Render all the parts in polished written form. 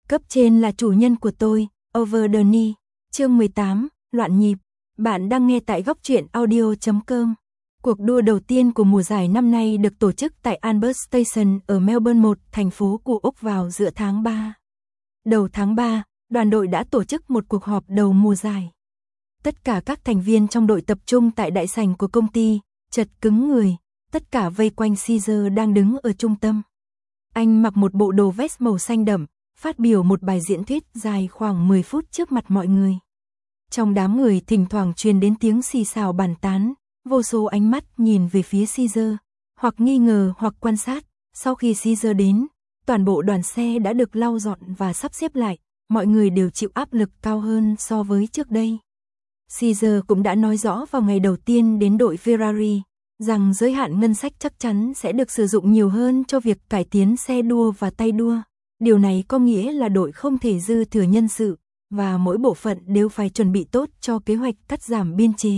Cấp trên là chủ nhân của tôi, Over the Knee, chương 18, loạn nhịp. Bạn đang nghe tại góc truyện audio.com. Cuộc đua đầu tiên của mùa giải năm nay được tổ chức tại Albert Station ở Melbourne 1, thành phố của Úc vào giữa tháng 3. Đầu tháng 3, đoàn đội đã tổ chức một cuộc họp đầu mùa giải. Tất cả các thành viên trong đội tập trung tại đại sảnh của công ty, chật cứng người, tất cả vây quanh Caesar đang đứng ở trung tâm. Anh mặc một bộ đồ vest màu xanh đậm, phát biểu một bài diễn thuyết dài khoảng 10 phút trước mặt mọi người. Trong đám người thỉnh thoảng truyền đến tiếng xì xào bàn tán, vô số ánh mắt nhìn về phía Caesar, hoặc nghi ngờ hoặc quan sát. Sau khi Caesar đến, toàn bộ đoàn xe đã được lau dọn và sắp xếp lại, mọi người đều chịu áp lực cao hơn so với trước đây. Caesar cũng đã nói rõ vào ngày đầu tiên đến đội Ferrari, rằng giới hạn ngân sách chắc chắn sẽ được sử dụng nhiều hơn cho việc cải tiến xe đua và tay đua. Điều này có nghĩa là đội không thể dư thừa nhân sự, và mỗi bộ phận đều phải chuẩn bị tốt cho kế hoạch cắt giảm biên chế.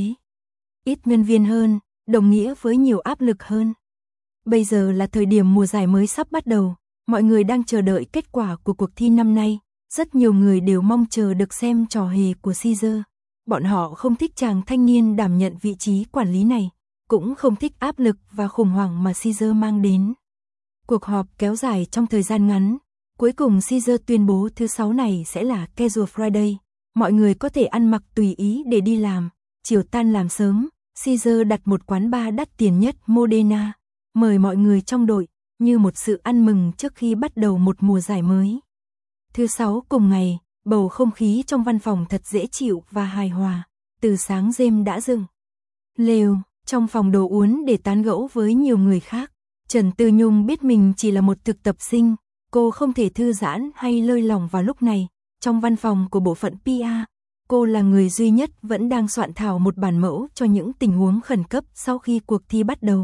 Ít nhân viên hơn, đồng nghĩa với nhiều áp lực hơn. Bây giờ là thời điểm mùa giải mới sắp bắt đầu, mọi người đang chờ đợi kết quả của cuộc thi năm nay. Rất nhiều người đều mong chờ được xem trò hề của Caesar. Bọn họ không thích chàng thanh niên đảm nhận vị trí quản lý này, cũng không thích áp lực và khủng hoảng mà Caesar mang đến. Cuộc họp kéo dài trong thời gian ngắn. Cuối cùng Caesar tuyên bố thứ 6 này sẽ là Casual Friday. Mọi người có thể ăn mặc tùy ý để đi làm. Chiều tan làm sớm, Caesar đặt một quán bar đắt tiền nhất Modena, mời mọi người trong đội, như một sự ăn mừng trước khi bắt đầu một mùa giải mới. Thứ 6 cùng ngày, bầu không khí trong văn phòng thật dễ chịu và hài hòa. Từ sáng James đã dừng lều trong phòng đồ uống để tán gẫu với nhiều người khác. Trần Tư Nhung biết mình chỉ là một thực tập sinh, cô không thể thư giãn hay lơi lỏng vào lúc này. Trong văn phòng của bộ phận PR, cô là người duy nhất vẫn đang soạn thảo một bản mẫu cho những tình huống khẩn cấp sau khi cuộc thi bắt đầu.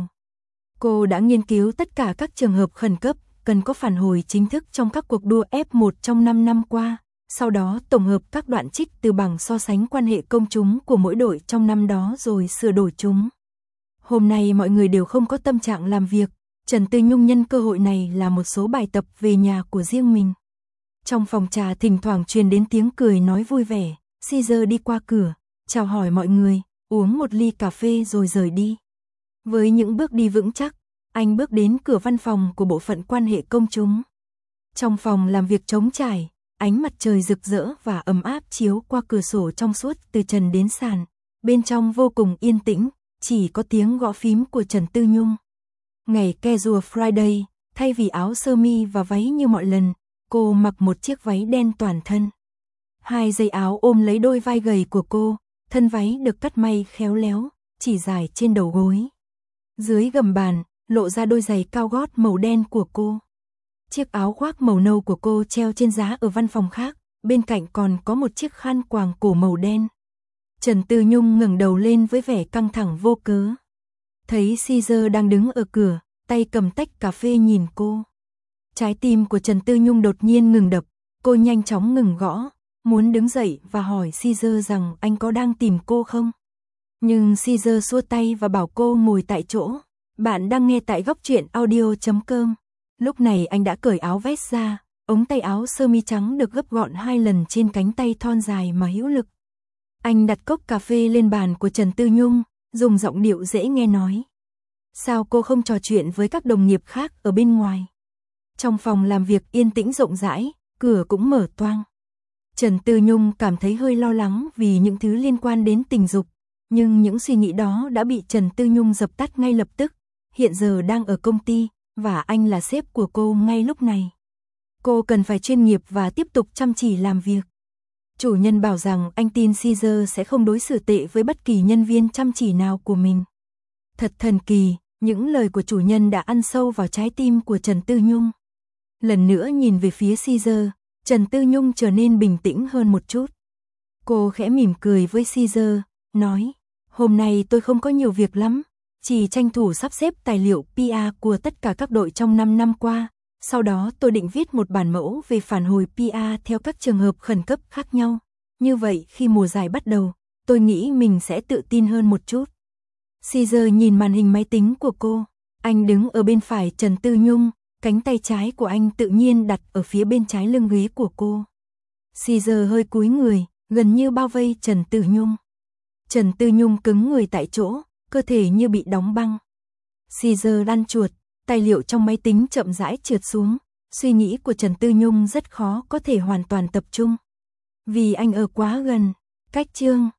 Cô đã nghiên cứu tất cả các trường hợp khẩn cấp cần có phản hồi chính thức trong các cuộc đua F1 trong 5 năm qua, sau đó tổng hợp các đoạn trích từ bảng so sánh quan hệ công chúng của mỗi đội trong năm đó rồi sửa đổi chúng. Hôm nay mọi người đều không có tâm trạng làm việc, Trần Tư Nhung nhân cơ hội này làm một số bài tập về nhà của riêng mình. Trong phòng trà thỉnh thoảng truyền đến tiếng cười nói vui vẻ, Caesar đi qua cửa, chào hỏi mọi người, uống một ly cà phê rồi rời đi. Với những bước đi vững chắc, anh bước đến cửa văn phòng của bộ phận quan hệ công chúng. Trong phòng làm việc trống trải, ánh mặt trời rực rỡ và ấm áp chiếu qua cửa sổ trong suốt từ trần đến sàn. Bên trong vô cùng yên tĩnh, chỉ có tiếng gõ phím của Trần Tư Nhung. Ngày Casual Friday, thay vì áo sơ mi và váy như mọi lần, cô mặc một chiếc váy đen toàn thân. Hai dây áo ôm lấy đôi vai gầy của cô, thân váy được cắt may khéo léo, chỉ dài trên đầu gối. Dưới gầm bàn, lộ ra đôi giày cao gót màu đen của cô. Chiếc áo khoác màu nâu của cô treo trên giá ở văn phòng khác, bên cạnh còn có một chiếc khăn quàng cổ màu đen. Trần Tư Nhung ngẩng đầu lên với vẻ căng thẳng vô cớ. Thấy Caesar đang đứng ở cửa, tay cầm tách cà phê nhìn cô. Trái tim của Trần Tư Nhung đột nhiên ngừng đập, cô nhanh chóng ngừng gõ, muốn đứng dậy và hỏi Caesar rằng anh có đang tìm cô không. Nhưng Caesar xua tay và bảo cô ngồi tại chỗ. Bạn đang nghe tại góc truyện audio.com. Lúc này anh đã cởi áo vest ra, ống tay áo sơ mi trắng được gấp gọn 2 lần trên cánh tay thon dài mà hữu lực. Anh đặt cốc cà phê lên bàn của Trần Tư Nhung, dùng giọng điệu dễ nghe nói. Sao cô không trò chuyện với các đồng nghiệp khác ở bên ngoài? Trong phòng làm việc yên tĩnh rộng rãi, cửa cũng mở toang. Trần Tư Nhung cảm thấy hơi lo lắng vì những thứ liên quan đến tình dục, nhưng những suy nghĩ đó đã bị Trần Tư Nhung dập tắt ngay lập tức. Hiện giờ đang ở công ty, và anh là sếp của cô ngay lúc này. Cô cần phải chuyên nghiệp và tiếp tục chăm chỉ làm việc. Chủ nhân bảo rằng anh tin Caesar sẽ không đối xử tệ với bất kỳ nhân viên chăm chỉ nào của mình. Thật thần kỳ, những lời của chủ nhân đã ăn sâu vào trái tim của Trần Tư Nhung. Lần nữa nhìn về phía Caesar, Trần Tư Nhung trở nên bình tĩnh hơn một chút. Cô khẽ mỉm cười với Caesar, nói, hôm nay tôi không có nhiều việc lắm, chỉ tranh thủ sắp xếp tài liệu PR của tất cả các đội trong 5 năm qua. Sau đó tôi định viết một bản mẫu về phản hồi PR theo các trường hợp khẩn cấp khác nhau. Như vậy khi mùa giải bắt đầu, tôi nghĩ mình sẽ tự tin hơn một chút. Caesar nhìn màn hình máy tính của cô. Anh đứng ở bên phải Trần Tư Nhung, Cánh tay trái của anh tự nhiên đặt ở phía bên trái lưng ghế của cô. Caesar hơi cúi người, gần như bao vây Trần Tư Nhung. Trần Tư Nhung cứng người tại chỗ, cơ thể như bị đóng băng. Caesar lăn chuột, tài liệu trong máy tính chậm rãi trượt xuống. Suy nghĩ của Trần Tư Nhung rất khó có thể hoàn toàn tập trung. Vì anh ở quá gần. Cách chương